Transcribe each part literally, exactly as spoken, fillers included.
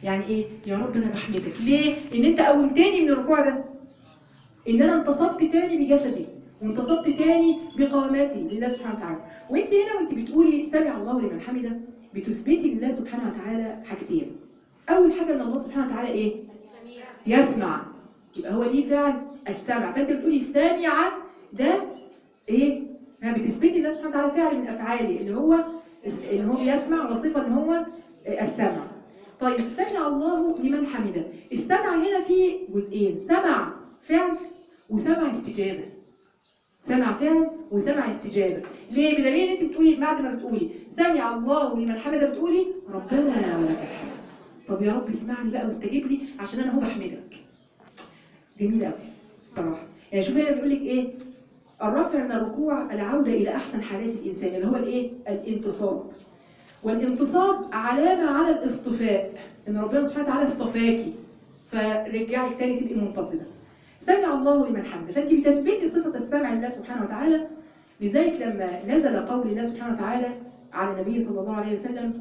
يعني ايه؟ يا رب انا بحمدك. ليه؟ ان انت قومتني من الركوع ده، ان انا انتصبت تاني بجسدي وانتصبت تاني بقامتي لله سبحانه وتعالى. وانت هنا وانت بتقولي سمع الله لمن حمده بتثبتي لله سبحانه وتعالى حاجتين. اول حاجه ان الله سبحانه وتعالى ايه؟ يسمع، يبقى هو ليه فعل السمع. فانت بتقولي سامع ده ايه؟ ها بتثبتي لله سبحانه وتعالى فعل من افعاله اللي هو ان هو بيسمع، وصفه ان هو السمع. طيب سمع الله لمن حمده، السمع هنا فيه جزئين، سمع فعل وسمع استجابه. سمع فعل وسمع استجابه. ليه؟ بدليل انت بتقولي بعد ما بتقولي سمع الله لمن حمده بتقولي ربنا ولك الحمد. طب يا رب اسمعني بقى واستجيب لي عشان انا هو بحمدك. جميل قوي صراحه. يعني شوف هنا بيقول لك ايه؟ الرفع من الركوع العوده الى احسن حالات الانسان اللي هو الايه؟ الانتصاب. والانتصاب علامه على الاصطفاء، ان ربنا سبحانه وتعالى اصطفاكي فرجعك تاني تبقي منتصبه. سمع الله لمن حمده، فانت بتثبتي صفه السمع لله سبحانه وتعالى. لذلك لما نزل قول الله سبحانه وتعالى على النبي صلى الله عليه وسلم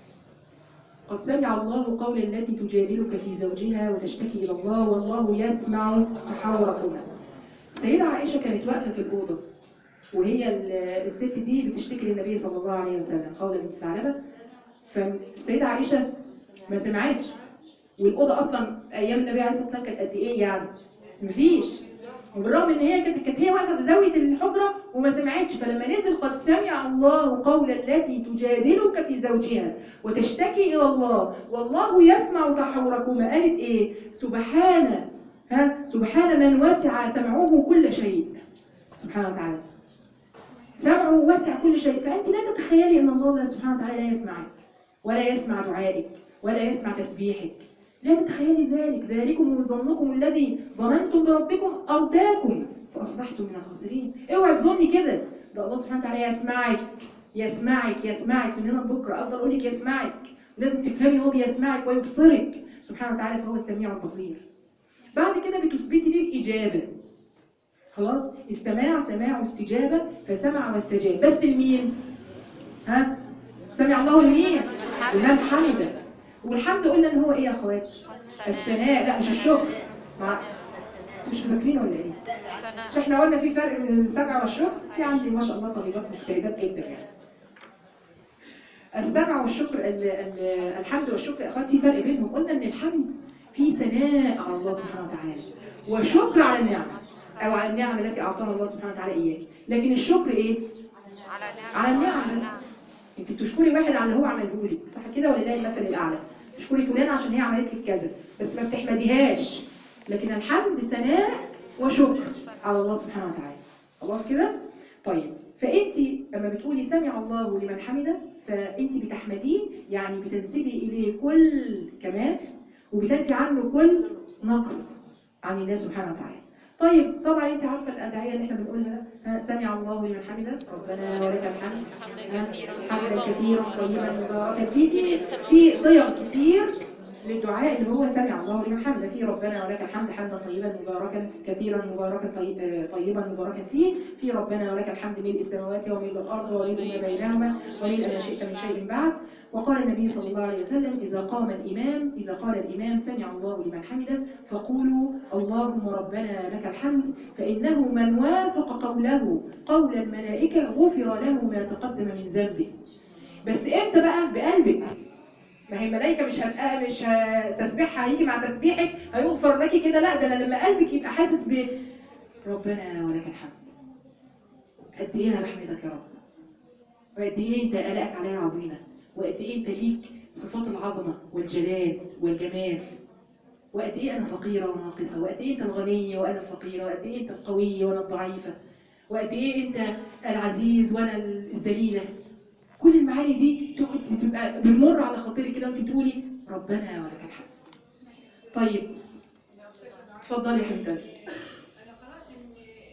قد سمع الله قول التي تجادلك في زوجها وتشتكي الى الله والله يسمع تحاوركما. السيده عائشه كانت واقفه في الاوضه وهي الست دي بتشتكي للنبي صلى الله عليه وسلم قول بنت ثعلبه. فالسيده عائشه ما سمعتش، والاوضه اصلا ايام النبي عليه الصلاه والسلام كانت قد ايه يعني؟ مفيش. وبالرغم ان هي كانت كانت هي واقفه في زاويه الحجره وما سمعتش. فلما نزل قد سمع الله قول التي تجادلك في زوجها وتشتكي الى الله والله يسمع تحاوركما، قالت ايه؟ سبحان ها سبحان من وسع سمعه كل شيء سبحانه وتعالى. سمعه وسع كل شيء. فانت لا تتخيلي ان الله سبحانه وتعالى لا يسمعك ولا يسمع دعائك ولا يسمع تسبيحك. لا تتخيلي ذلك. ذلكم ظنكم الذي ظننتم بربكم أرداكم فأصبحتم من الخاسرين. اوعي تظني كده. ده الله سبحانه وتعالى يسمعك يسمعك يسمعك من هنا لبكره. افضل اقول لك يسمعك، ولازم تفهمي ان هو بيسمعك ويبصرك سبحانه وتعالى، فهو السميع البصير. بعد كده بتثبتي ليه الإجابة. خلاص السماع سماع واستجابة، فسمع واستجاب. بس لمين؟ ها؟ سمع الله لمين؟ لمن حمده. والحمد قلنا ان هو ايه يا اخوات؟ الثناء. لا مش الشكر. مع... مش مذاكرين ولا ايه؟ مش احنا قلنا في فرق بين السمع والشكر؟ في عندي ما شاء الله طالبات مجتهدات جدا يعني. السمع والشكر ال... ال... الحمد والشكر يا اخوات في فرق بينهم. قلنا ان الحمد في ثناء على الله سبحانه وتعالى وشكر على النعمه او على النعم التي اعطاها الله سبحانه وتعالى اياك. لكن الشكر ايه؟ على النعم بس. انت بتشكري واحد على اللي هو عمله لك، صح كده؟ ولله المثل الاعلى. تشكري فلان عشان هي عملت لك كذا بس ما بتحمديهاش. لكن الحمد ثناء وشكر على الله سبحانه وتعالى. خلاص كده؟ طيب فانت لما بتقولي سمع الله لمن حمده فانت بتحمديه، يعني بتنسبي اليه كل كمال وبتنفي عنه كل نقص عن الله سبحانه وتعالى. طيب طبعا انت عارفه الادعيه اللي احنا بنقولها. سمع الله لمن حمده ربنا ولك الحمد حمدا كثيرا طيبا مباركا فيه. في في صيغ كتير للدعاء اللي هو سمع الله لمن حمده، في ربنا ولك الحمد حمدا طيبا مباركا كثيرا مباركا طيبا مباركا فيه، في ربنا ولك الحمد ملء السماوات وملء الارض وملء ما بينهما وملء ما شئت من شيء بعد. وقال النبي صلى الله عليه وسلم إذا قام الإمام إذا قال الإمام سمع الله لمن حمده فقولوا اللهم ربنا لك الحمد فإنه من وافق قوله قول الملائكة غفر له ما تقدم من ذنبه. بس إمتى بقى؟ بقلبك. ما هي الملائكة مش هتبقى مش تسبيحها هيجي مع تسبيحك هيغفر لك كده، لا ده أنا لما قلبك يبقى حاسس ب ربنا ولك الحمد. قد إيه أنا بحمدك يا رب، وقد إيه أنت آلائك عليا عظيمة، وقد إيه أنت ليك صفات العظمة والجلال والجمال، وقد إيه أنا فقيرة وناقصة، وقد إيه أنت الغنية وأنا الفقيرة، وقد إيه أنت القوية وأنا الضعيفة، وقد إيه أنت العزيز وأنا الذليلة. كل المعاني دي تبقى بتمر على خاطري كده وأنت تقولي ربنا ولك الحمد. طيب اتفضلي يا حبيبتي. أنا قرأت إن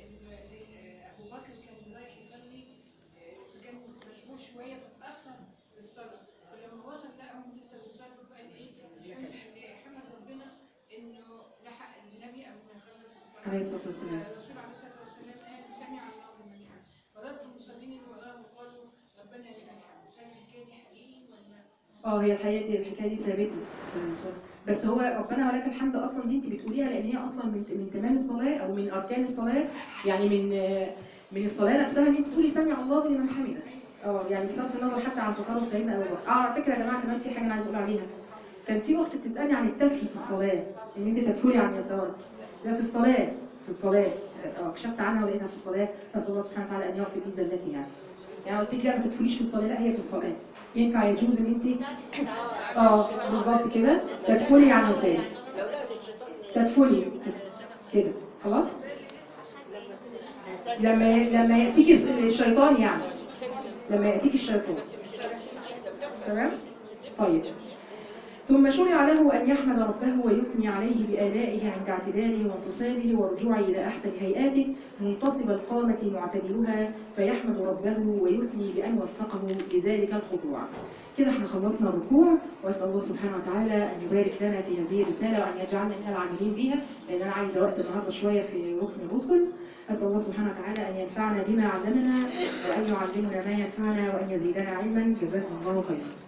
أبو بكر كان رايح يصلي كان مشغول شوية فتأخر للصلاة، فلما وصل لقاهم لسه بيصلوا فقال إيه؟ حمد ربنا إنه لحق النبي قبل ما يخلص الصلاة. عليه الصلاة والسلام. الرسول عليه الصلاة والسلام قال سمع الله لمن حمده، فرد المصلين اللي وراه وقالوا ربنا لك الحمد. هل الحكاية دي حقيقي ولا؟ اه هي الحقيقه دي الحكايه دي ثابته، بس هو ربنا ولك الحمد اصلا دي انت بتقوليها لان هي اصلا من من تمام الصلاه او من اركان الصلاه، يعني من من الصلاه نفسها ان انت تقولي سمع الله لمن حمده. اه يعني بصرف النظر حتى عن تصرف سيدنا ابو بكر. اه على فكره يا جماعه كمان في حاجه انا عايز اقول عليها. كان في اخت بتسالني عن التفل في الصلاه، ان انت تدخلي عن يسار. ده في الصلاه، في الصلاه اه كشفت عنها ولقيتها في الصلاه، نسال الله سبحانه وتعالى ان يغفر لي زلتي يعني. يعني قلت لك لا ما تدخليش في الصلاه، لا هي في الصلاه. ينفع يجوز ان انت اه بالظبط كده تدخلي عن يسارك. تدخلي كده خلاص. لما لما ياتيك الشيطان يعني، لما ياتيك الشيطان. تمام؟ طيب. ثم شرع له أن يحمد ربه ويثني عليه بآلائه عند اعتداله وانتصابه ورجوعه إلى أحسن هيئاته منتصب القامة معتدلها، فيحمد ربه ويثني بأن وفقه لذلك الخضوع. كده احنا خلصنا الركوع، وأسأل الله سبحانه وتعالى أن يبارك لنا في هذه الرسالة وأن يجعلنا من العاملين بها، لأن أنا عايزة وقت النهاردة شوية في ركن الرسل. أسأل الله سبحانه وتعالى أن ينفعنا بما علمنا وأن يعلمنا ما ينفعنا وأن يزيدنا علما. جزاكم الله خيرا.